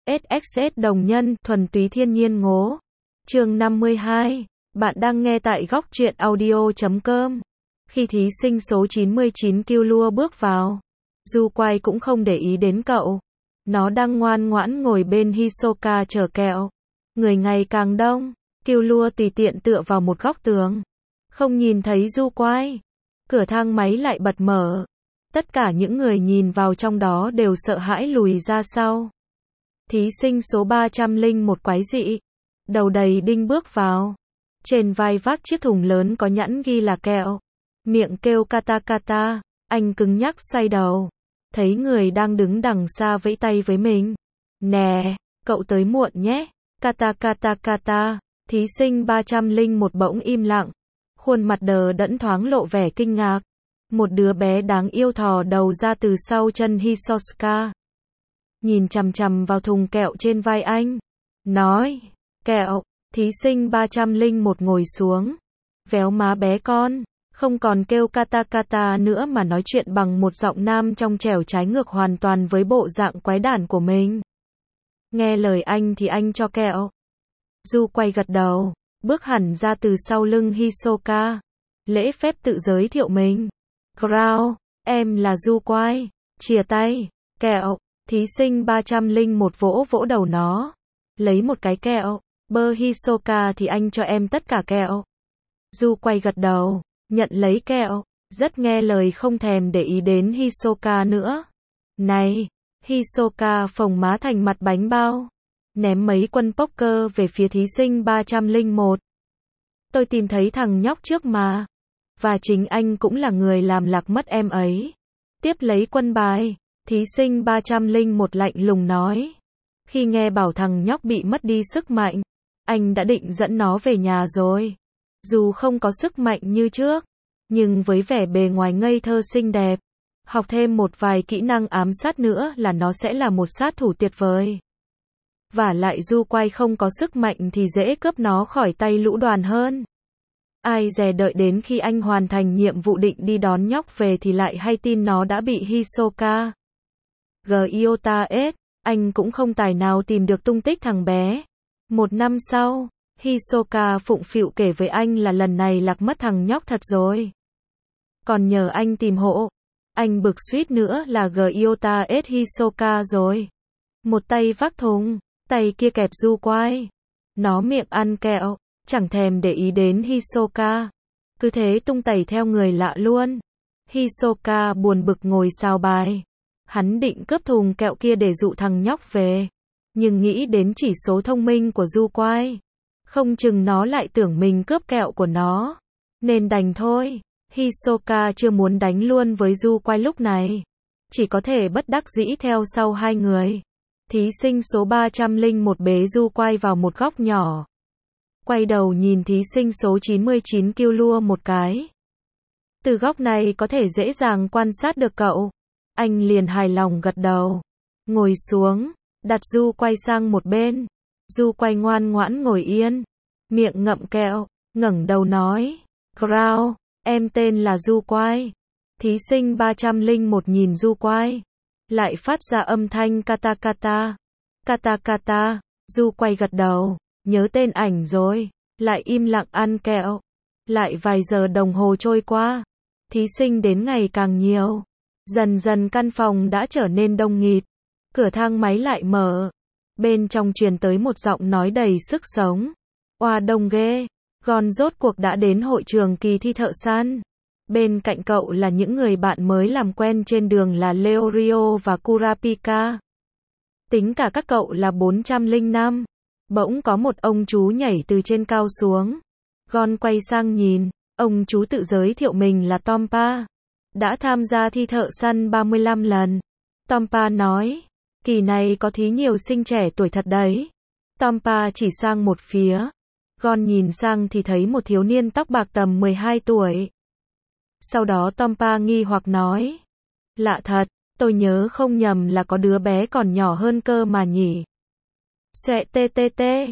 SXS đồng nhân, thuần túy thiên nhiên ngố. Chương 52. Bạn đang nghe tại góc truyện audio.com. Khi thí sinh số 99 Killua bước vào, Du Quay cũng không để ý đến cậu. Nó đang ngoan ngoãn ngồi bên Hisoka chờ kẹo. Người ngày càng đông, Killua tùy tiện tựa vào một góc tường. Không nhìn thấy Du Quay. Cửa thang máy lại bật mở. Tất cả những người nhìn vào trong đó đều sợ hãi lùi ra sau. Thí sinh số 301 quái dị. Đầu đầy đinh bước vào. Trên vai vác chiếc thùng lớn có nhãn ghi là kẹo. Miệng kêu kata kata. Anh cứng nhắc xoay đầu. Thấy người đang đứng đằng xa vẫy tay với mình. Nè, cậu tới muộn nhé. Kata kata kata. Thí sinh 301 bỗng im lặng. Khuôn mặt đờ đẫn thoáng lộ vẻ kinh ngạc. Một đứa bé đáng yêu thò đầu ra từ sau chân Hisoka. Nhìn chằm chằm vào thùng kẹo trên vai anh. Nói, kẹo. Thí sinh 301 ngồi xuống. Véo má bé con. Không còn kêu kata kata nữa mà nói chuyện bằng một giọng nam trong trẻo trái ngược hoàn toàn với bộ dạng quái đản của mình. Nghe lời anh thì anh cho kẹo. Du quay gật đầu. Bước hẳn ra từ sau lưng Hisoka. Lễ phép tự giới thiệu mình. Growl, em là Du Quay. Chìa tay, kẹo. Thí sinh 301 vỗ vỗ đầu nó. Lấy một cái kẹo. Bơ Hisoka thì anh cho em tất cả kẹo. Du Quay gật đầu. Nhận lấy kẹo. Rất nghe lời không thèm để ý đến Hisoka nữa. Này, Hisoka phồng má thành mặt bánh bao. Ném mấy quân poker về phía thí sinh 301. Tôi tìm thấy thằng nhóc trước mà. Và chính anh cũng là người làm lạc mất em ấy. Tiếp lấy quân bài. Thí sinh 301 lạnh lùng nói. Khi nghe bảo thằng nhóc bị mất đi sức mạnh, anh đã định dẫn nó về nhà rồi. Dù không có sức mạnh như trước, nhưng với vẻ bề ngoài ngây thơ xinh đẹp, học thêm một vài kỹ năng ám sát nữa là nó sẽ là một sát thủ tuyệt vời. Vả lại Du Quay không có sức mạnh thì dễ cướp nó khỏi tay lũ đoàn hơn. Ai dè đợi đến khi anh hoàn thành nhiệm vụ định đi đón nhóc về thì lại hay tin nó đã bị Hisoka. Giota S, anh cũng không tài nào tìm được tung tích thằng bé. Một năm sau, Hisoka phụng phịu kể với anh là lần này lạc mất thằng nhóc thật rồi. Còn nhờ anh tìm hộ. Anh bực suýt nữa là Giota S Hisoka rồi. Một tay vác thùng, tay kia kẹp Du Quay. Nó miệng ăn kẹo, chẳng thèm để ý đến Hisoka. Cứ thế tung tẩy theo người lạ luôn. Hisoka buồn bực ngồi sao bài. Hắn định cướp thùng kẹo kia để dụ thằng nhóc về. Nhưng nghĩ đến chỉ số thông minh của Du Quay. Không chừng nó lại tưởng mình cướp kẹo của nó. Nên đành thôi. Hisoka chưa muốn đánh luôn với Du Quay lúc này. Chỉ có thể bất đắc dĩ theo sau hai người. Thí sinh số 301 bế Du Quay vào một góc nhỏ. Quay đầu nhìn thí sinh số 99 Killua một cái. Từ góc này có thể dễ dàng quan sát được cậu. Anh liền hài lòng gật đầu. Ngồi xuống, đặt Du Quay sang một bên. Du Quay ngoan ngoãn ngồi yên. Miệng ngậm kẹo, ngẩng đầu nói. Growl, em tên là Du Quay. Thí sinh 301 nhìn Du Quay. Lại phát ra âm thanh kata kata. Kata kata. Du Quay gật đầu. Nhớ tên ảnh rồi. Lại im lặng ăn kẹo. Lại vài giờ đồng hồ trôi qua. Thí sinh đến ngày càng nhiều. Dần dần căn phòng đã trở nên đông nghịt. Cửa thang máy lại mở. Bên trong truyền tới một giọng nói đầy sức sống. Oa đông ghê. Gon rốt cuộc đã đến hội trường kỳ thi thợ săn. Bên cạnh cậu là những người bạn mới làm quen trên đường là Leorio và Kurapika. Tính cả các cậu là 405. Bỗng có một ông chú nhảy từ trên cao xuống. Gon quay sang nhìn. Ông chú tự giới thiệu mình là Tompa. Đã tham gia thi thợ săn 35 lần. Tompa nói. Kỳ này có thí nhiều sinh trẻ tuổi thật đấy. Tompa chỉ sang một phía. Gon nhìn sang thì thấy một thiếu niên tóc bạc tầm 12 tuổi. Sau đó Tompa nghi hoặc nói. Lạ thật, tôi nhớ không nhầm là có đứa bé còn nhỏ hơn cơ mà nhỉ. Xẹ tê tê tê.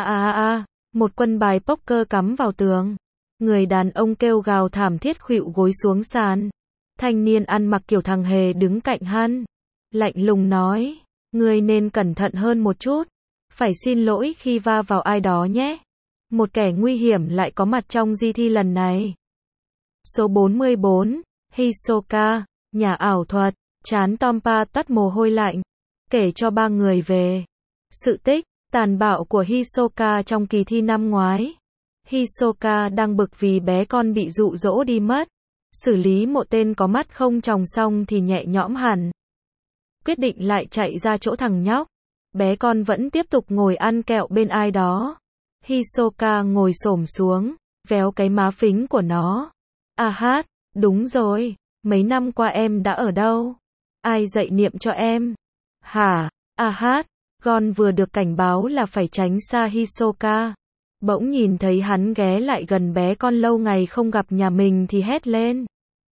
Một quân bài poker cắm vào tường. Người đàn ông kêu gào thảm thiết khuỵu gối xuống sàn. Thanh niên ăn mặc kiểu thằng hề đứng cạnh hắn. Lạnh lùng nói. Ngươi nên cẩn thận hơn một chút. Phải xin lỗi khi va vào ai đó nhé. Một kẻ nguy hiểm lại có mặt trong di thi lần này. Số 44, Hisoka, nhà ảo thuật, trán Tompa toát mồ hôi lạnh, kể cho ba người về sự tích tàn bạo của Hisoka trong kỳ thi năm ngoái. Hisoka đang bực vì bé con bị dụ dỗ đi mất. Xử lý một tên có mắt không tròng xong thì nhẹ nhõm hẳn. Quyết định lại chạy ra chỗ thằng nhóc. Bé con vẫn tiếp tục ngồi ăn kẹo bên ai đó. Hisoka ngồi xổm xuống, véo cái má phính của nó. À hát, đúng rồi, mấy năm qua em đã ở đâu? Ai dạy niệm cho em? Hả? À hát, Gon vừa được cảnh báo là phải tránh xa Hisoka. Bỗng nhìn thấy hắn ghé lại gần bé con lâu ngày không gặp nhà mình thì hét lên.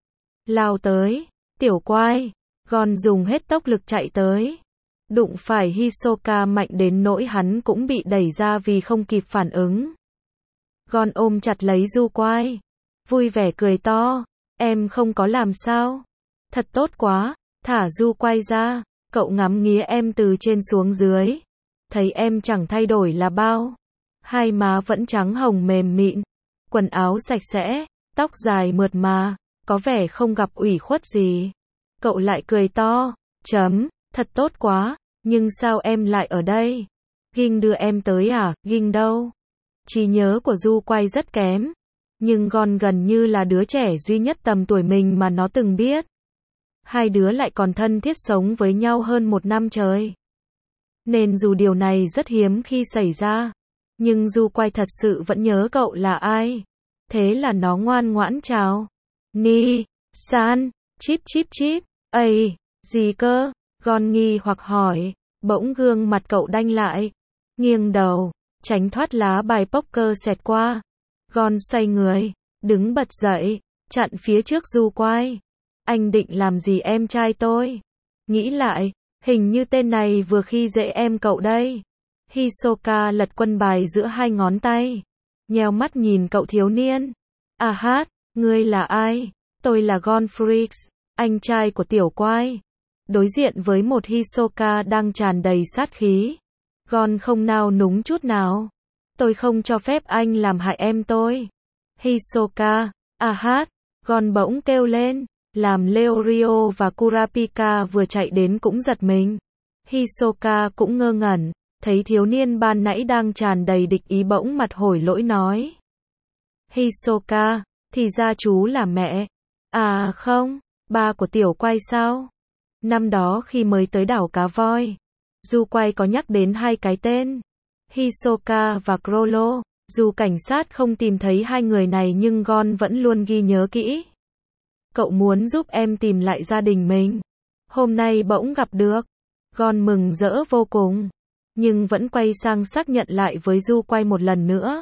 Lao tới, tiểu quái. Gon dùng hết tốc lực chạy tới. Đụng phải Hisoka mạnh đến nỗi hắn cũng bị đẩy ra vì không kịp phản ứng. Gon ôm chặt lấy Du Quai, vui vẻ cười to. Em không có làm sao? Thật tốt quá. Thả Du Quai ra. Cậu ngắm nghía em từ trên xuống dưới. Thấy em chẳng thay đổi là bao. Hai má vẫn trắng hồng mềm mịn. Quần áo sạch sẽ. Tóc dài mượt mà. Có vẻ không gặp ủy khuất gì. Cậu lại cười to. Thật tốt quá. Nhưng sao em lại ở đây? Ging đưa em tới à? Ging đâu? Trí nhớ của Du Quai rất kém. Nhưng Gon gần như là đứa trẻ duy nhất tầm tuổi mình mà nó từng biết. Hai đứa lại còn thân thiết sống với nhau hơn 1 năm trời. Nên dù điều này rất hiếm khi xảy ra, nhưng Du Quai thật sự vẫn nhớ cậu là ai. Thế là nó ngoan ngoãn chào. Ni, san, chip chip chip. Ây, gì cơ? Gon nghi hoặc hỏi. Bỗng gương mặt cậu đanh lại. Nghiêng đầu, tránh thoát lá bài poker xẹt qua. Gon xoay người, đứng bật dậy, chặn phía trước Du Quai. Anh định làm gì em trai tôi? Nghĩ lại, hình như tên này vừa khi dễ em cậu đây. Hisoka lật quân bài giữa hai ngón tay, nheo mắt nhìn cậu thiếu niên. À hát, ngươi là ai? Tôi là Gon Freaks, anh trai của tiểu quái. Đối diện với một Hisoka đang tràn đầy sát khí, Gon không nao núng chút nào. Tôi không cho phép anh làm hại em tôi. Hisoka, à hát, Gon bỗng kêu lên, làm Leorio và Kurapika vừa chạy đến cũng giật mình. Hisoka cũng ngơ ngẩn, thấy thiếu niên ban nãy đang tràn đầy địch ý bỗng mặt hổi lỗi nói. Hisoka, thì ra chú là mẹ. À không, ba của tiểu quái sao? Năm đó khi mới tới đảo Cá Voi, Du Quai có nhắc đến hai cái tên, Hisoka và Crollo. Dù cảnh sát không tìm thấy hai người này nhưng Gon vẫn luôn ghi nhớ kỹ. Cậu muốn giúp em tìm lại gia đình mình. Hôm nay bỗng gặp được. Gon mừng rỡ vô cùng, nhưng vẫn quay sang xác nhận lại với Du Quai một lần nữa.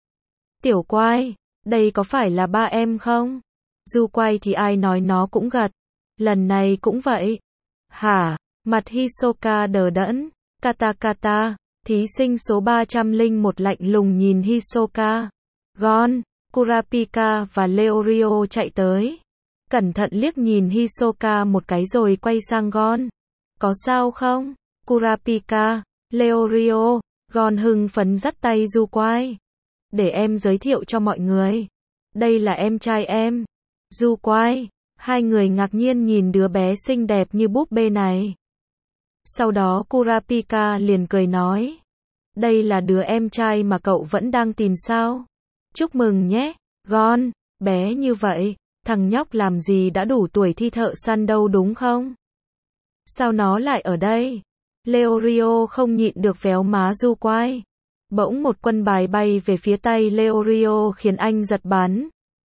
Tiểu Quai, đây có phải là ba em không? Du Quai thì ai nói nó cũng gật. Lần này cũng vậy. Hả? Mặt Hisoka đờ đẫn. Katakata, thí sinh số 301 lạnh lùng nhìn Hisoka. Gon, Kurapika và Leorio chạy tới. Cẩn thận liếc nhìn Hisoka một cái rồi quay sang Gon. Có sao không? Kurapika, Leorio. Gon hưng phấn dắt tay Du Quai. Để em giới thiệu cho mọi người. Đây là em trai em. Du Quai. Hai người ngạc nhiên nhìn đứa bé xinh đẹp như búp bê này. Sau đó Kurapika liền cười nói. Đây là đứa em trai mà cậu vẫn đang tìm sao? Chúc mừng nhé, Gon. Bé như vậy, thằng nhóc làm gì đã đủ tuổi thi thợ săn đâu đúng không? Sao nó lại ở đây? Leorio không nhịn được véo má Du Quai. Bỗng một quân bài bay về phía tay Leorio khiến anh giật bắn.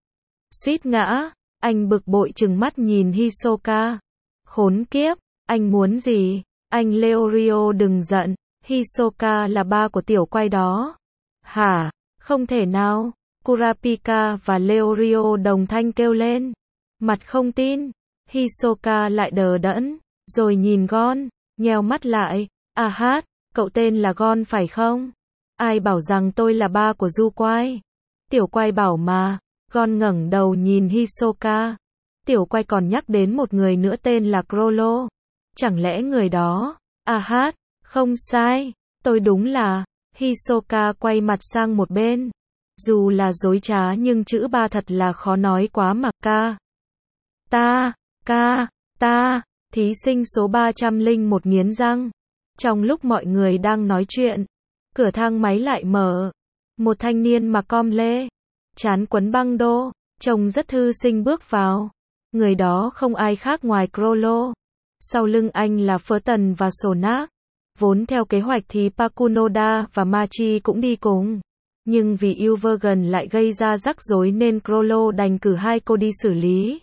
Suýt ngã, anh bực bội trừng mắt nhìn Hisoka. Khốn kiếp, anh muốn gì? Anh Leorio đừng giận, Hisoka là ba của tiểu quái đó. Hả? Không thể nào. Kurapika và Leorio đồng thanh kêu lên. Mặt không tin. Hisoka lại đờ đẫn, rồi nhìn Gon, nheo mắt lại. À hát, cậu tên là Gon phải không? Ai bảo rằng tôi là ba của Du Quai? Tiểu Quai bảo mà. Gon ngẩng đầu nhìn Hisoka. Tiểu Quai còn nhắc đến một người nữa tên là Crollo. Chẳng lẽ người đó À hát, không sai, tôi đúng là. Hisoka quay mặt sang một bên. Dù là dối trá nhưng chữ ba thật là khó nói quá mà. Ta, thí sinh số 301 nghiến răng. Trong lúc mọi người đang nói chuyện, cửa thang máy lại mở. Một thanh niên mặc com lê, trán quấn băng đô, trông rất thư sinh bước vào. Người đó không ai khác ngoài Chrollo. Sau lưng anh là Fulton và Sonak. Vốn theo kế hoạch thì Pakunoda và Machi cũng đi cùng. Nhưng vì Uvergan lại gây ra rắc rối nên Chrollo đành cử hai cô đi xử lý.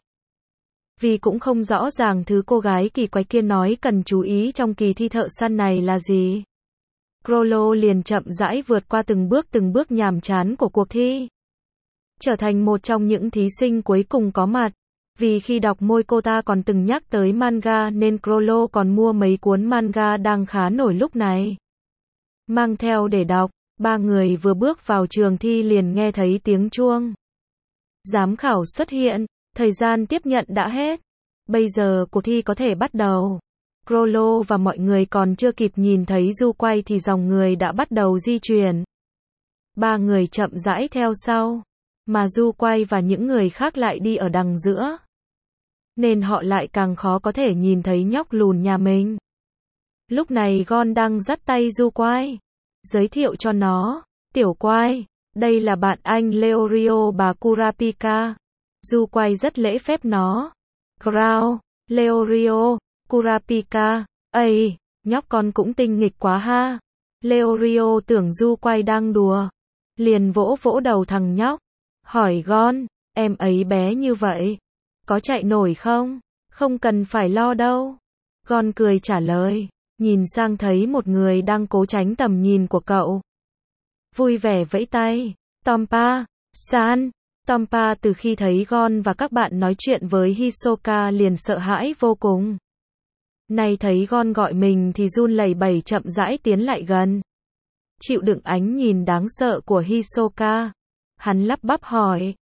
Vì cũng không rõ ràng thứ cô gái kỳ quái kia nói cần chú ý trong kỳ thi thợ săn này là gì. Chrollo liền chậm rãi vượt qua từng bước nhàm chán của cuộc thi. Trở thành một trong những thí sinh cuối cùng có mặt. Vì khi đọc môi cô ta còn từng nhắc tới manga nên Chrollo còn mua mấy cuốn manga đang khá nổi lúc này. Mang theo để đọc, ba người vừa bước vào trường thi liền nghe thấy tiếng chuông. Giám khảo xuất hiện, thời gian tiếp nhận đã hết. Bây giờ cuộc thi có thể bắt đầu. Chrollo và mọi người còn chưa kịp nhìn thấy Du Quay thì dòng người đã bắt đầu di chuyển. Ba người chậm rãi theo sau. Mà Du Quay và những người khác lại đi ở đằng giữa. Nên họ lại càng khó có thể nhìn thấy nhóc lùn nhà mình. Lúc này Gon đang dắt tay Du Quay. Giới thiệu cho nó. Tiểu Quay, đây là bạn anh Leorio bà Kurapika. Du Quay rất lễ phép nó. Crow, Leorio, Kurapika. Ây, nhóc con cũng tinh nghịch quá ha. Leorio tưởng Du Quay đang đùa. Liền vỗ vỗ đầu thằng nhóc. Hỏi Gon, em ấy bé như vậy. Có chạy nổi không? Không cần phải lo đâu. Gon cười trả lời. Nhìn sang thấy một người đang cố tránh tầm nhìn của cậu. Vui vẻ vẫy tay. Tompa, san. Tompa từ khi thấy Gon và các bạn nói chuyện với Hisoka liền sợ hãi vô cùng. Nay thấy Gon gọi mình thì run lẩy bẩy chậm rãi tiến lại gần. Chịu đựng ánh nhìn đáng sợ của Hisoka. Hắn lắp bắp hỏi.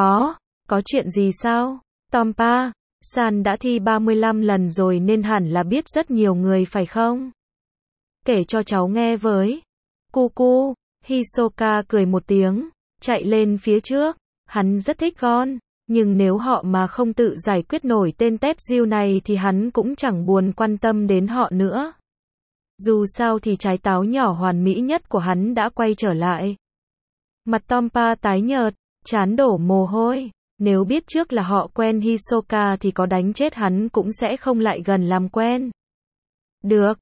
Có chuyện gì sao? Tompa, san đã thi 35 lần rồi nên hẳn là biết rất nhiều người phải không? Kể cho cháu nghe với. Cu, Hisoka cười một tiếng, chạy lên phía trước. Hắn rất thích Gon, nhưng nếu họ mà không tự giải quyết nổi tên tép diêu này thì hắn cũng chẳng buồn quan tâm đến họ nữa. Dù sao thì trái táo nhỏ hoàn mỹ nhất của hắn đã quay trở lại. Mặt Tompa tái nhợt, trán đổ mồ hôi. Nếu biết trước là họ quen Hisoka thì có đánh chết hắn cũng sẽ không lại gần làm quen. Được,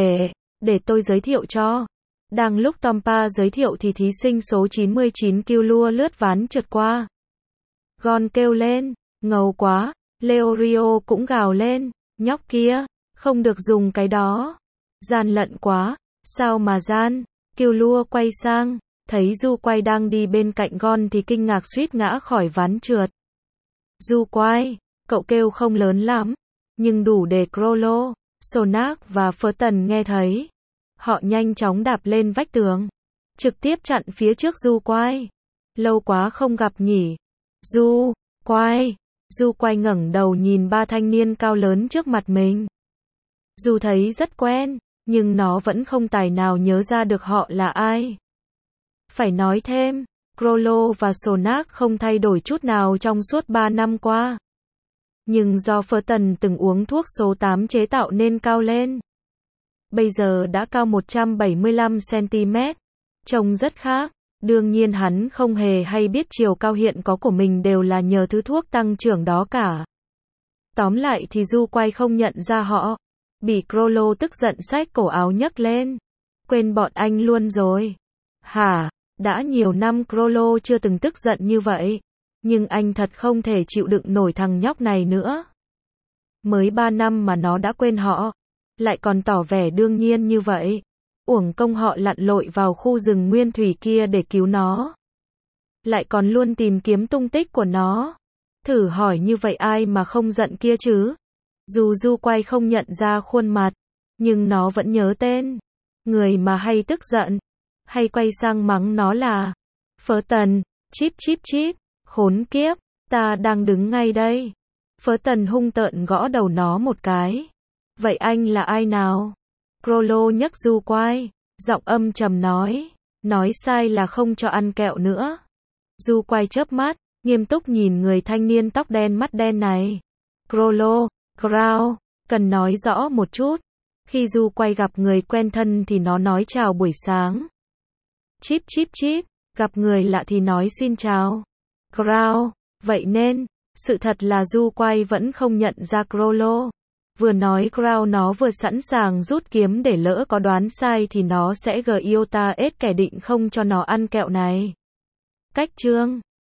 để tôi giới thiệu cho. Đang lúc Tompa giới thiệu thì thí sinh số 99 Killua lướt ván trượt qua. Gon kêu lên, ngầu quá. Leorio cũng gào lên, nhóc kia, không được dùng cái đó. Gian lận quá, sao mà gian. Killua quay sang, thấy Du Quay đang đi bên cạnh Gon thì kinh ngạc suýt ngã khỏi ván trượt. Du Quay, cậu kêu không lớn lắm, nhưng đủ để Chrollo, Sonak và Fulton nghe thấy. Họ nhanh chóng đạp lên vách tường, trực tiếp chặn phía trước Du Quay. Lâu quá không gặp nhỉ. Du Quay ngẩng đầu nhìn ba thanh niên cao lớn trước mặt mình. Dù thấy rất quen, nhưng nó vẫn không tài nào nhớ ra được họ là ai. Phải nói thêm, Chrollo và Sonak không thay đổi chút nào trong suốt 3 năm qua. Nhưng do Fulton từng uống thuốc số 8 chế tạo nên cao lên. Bây giờ đã cao 175cm. Trông rất khác. Đương nhiên hắn không hề hay biết chiều cao hiện có của mình đều là nhờ thứ thuốc tăng trưởng đó cả. Tóm lại thì Du Quay không nhận ra họ. Bị Chrollo tức giận xách cổ áo nhấc lên. Quên bọn anh luôn rồi. Hả? Đã nhiều năm Chrollo chưa từng tức giận như vậy. Nhưng anh thật không thể chịu đựng nổi thằng nhóc này nữa. Mới 3 năm mà nó đã quên họ. Lại còn tỏ vẻ đương nhiên như vậy. Uổng công họ lặn lội vào khu rừng nguyên thủy kia để cứu nó. Lại còn luôn tìm kiếm tung tích của nó. Thử hỏi như vậy ai mà không giận kia chứ? Dù Du Quay không nhận ra khuôn mặt, nhưng nó vẫn nhớ tên. Người mà hay tức giận, hay quay sang mắng nó là Fulton, chip, khốn kiếp, ta đang đứng ngay đây. Fulton hung tợn gõ đầu nó một cái. Vậy anh là ai nào? Crollo nhấc du quai, giọng âm trầm nói sai là không cho ăn kẹo nữa. Du quai chớp mắt, nghiêm túc nhìn người thanh niên tóc đen mắt đen này. Crollo, Crow, cần nói rõ một chút. Khi du quay gặp người quen thân thì nó nói chào buổi sáng. Chip chip chip, gặp người lạ thì nói xin chào. Crow, vậy nên, sự thật là du quay vẫn không nhận ra Crollo. Vừa nói Crow nó vừa sẵn sàng rút kiếm để lỡ có đoán sai thì nó sẽ giota ết kẻ định không cho nó ăn kẹo này. Cách chương